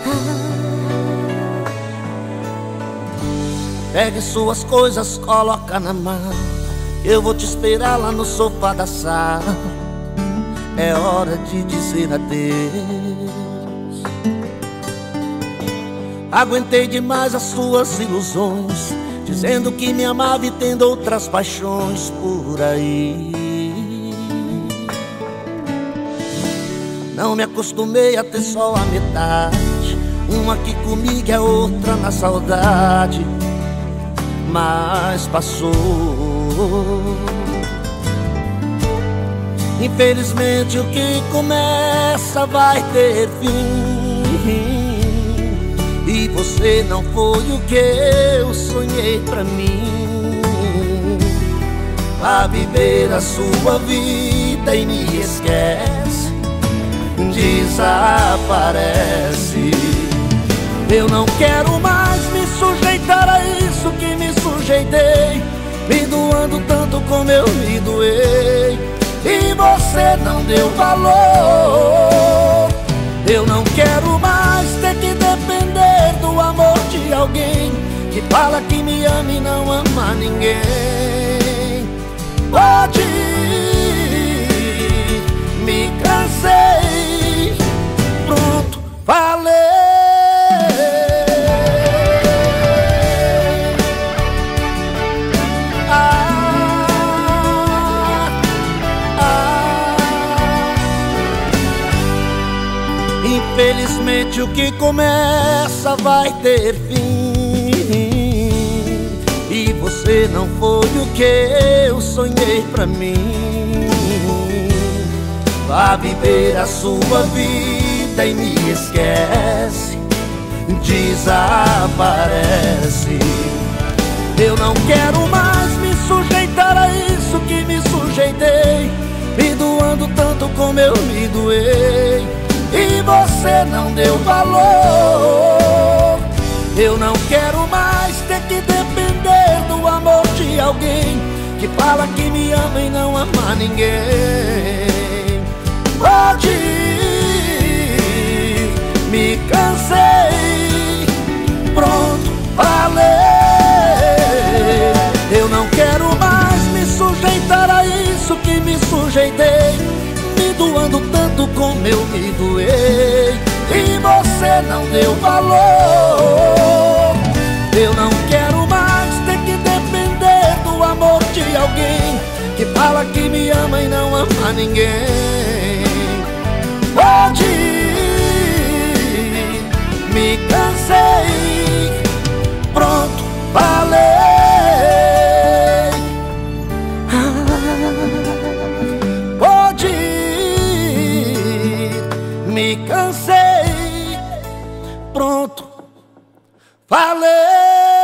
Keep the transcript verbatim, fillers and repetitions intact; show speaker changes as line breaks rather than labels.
Pegue suas coisas, coloca na mão. Eu vou te esperar lá no sofá da sala. É hora de dizer adeus. Aguentei demais as suas ilusões, dizendo que me amava e tendo outras paixões por aí. Não me acostumei a ter só a metade, uma aqui comigo e a outra na saudade. Mas passou. Infelizmente o que começa vai ter fim, e você não foi o que eu sonhei pra mim. Vá viver a sua vida e me esquece, desaparece. Eu não quero mais me sujeitar a isso que me sujeitei, me doando tanto como eu me doei, e você não deu valor. Eu não quero mais ter que depender do amor de alguém que fala que me ama e não ama ninguém. Pode ir, me cansei, pronto, falei. Infelizmente o que começa vai ter fim, e você não foi o que eu sonhei pra mim. Vá viver a sua vida e me esquece, desaparece. Eu não quero mais me sujeitar a isso que me sujeitei, me doando tanto como eu me doei, e você não deu valor. Eu não quero mais ter que depender do amor de alguém que fala que me ama e não ama ninguém. Pode ir, me cansei, pronto, falei. Eu não quero mais me sujeitar a isso que me sujeitei, me doando tanto como eu me doei, e você não deu valor. Eu não quero mais ter que depender do amor de alguém que fala que me ama e não ama ninguém. Pode ir, me cansei, pronto, falei. Pode ir, me cansei, pronto, falei.